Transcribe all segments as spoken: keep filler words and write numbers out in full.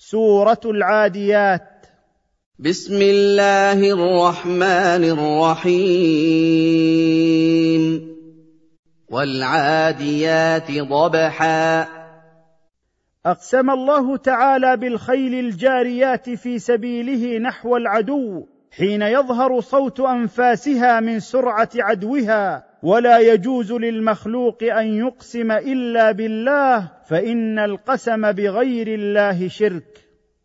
سورة العاديات. بسم الله الرحمن الرحيم. والعاديات ضبحا. أقسم الله تعالى بالخيل الجاريات في سبيله نحو العدو حين يظهر صوت أنفاسها من سرعة عدوها، ولا يجوز للمخلوق أن يقسم إلا بالله، فإن القسم بغير الله شرك.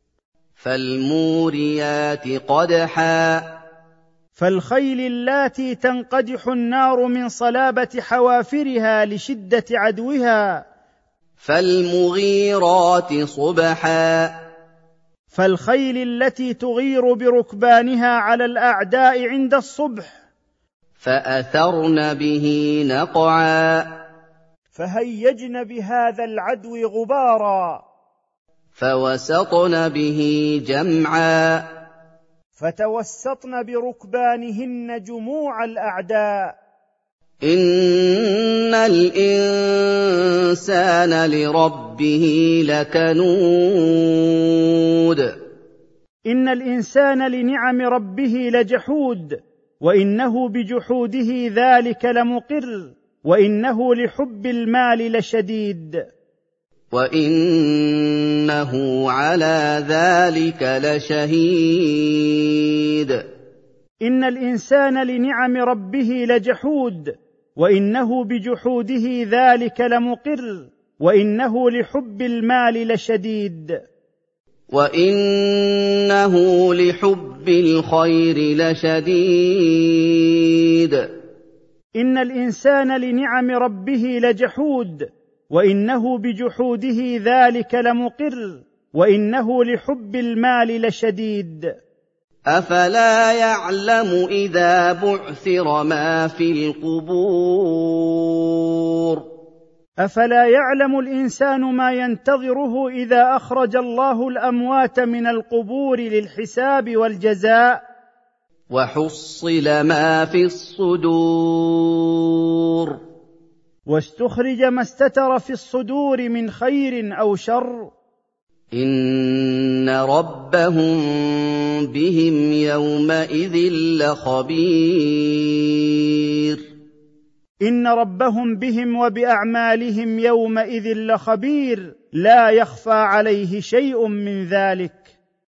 فالموريات قدحا. فالخيل اللاتي تنقدح النار من صلابة حوافرها لشدة عدوها. فالمغيرات صبحا. فالخيل التي تغير بركبانها على الأعداء عند الصبح. فأثرن به نقعا. فهيجن بهذا العدو غبارا. فوسطن به جمعا. فتوسطن بركبانهن جموع الأعداء. إن الإنسان لربه لكنود. إن الإنسان لنعم ربه لجحود، وإنه بجحوده ذلك لمقر، وإنه لحب المال لشديد، وإنه على ذلك لشهيد. إن الإنسان لنعم ربه لجحود، وإنه بجحوده ذلك لمقر، وإنه لحب المال لشديد، وإنه لحب الخير لشديد. إن الإنسان لنعم ربه لجحود، وإنه بجحوده ذلك لمقر، وإنه لحب المال لشديد. أفلا يعلم إذا بعثر ما في القبور. أفلا يعلم الإنسان ما ينتظره إذا أخرج الله الأموات من القبور للحساب والجزاء. وحصل ما في الصدور. واستخرج ما استتر في الصدور من خير أو شر. إن ربهم بهم يومئذ لخبير. إن ربهم بهم وبأعمالهم يومئذ لخبير، لا يخفى عليه شيء من ذلك.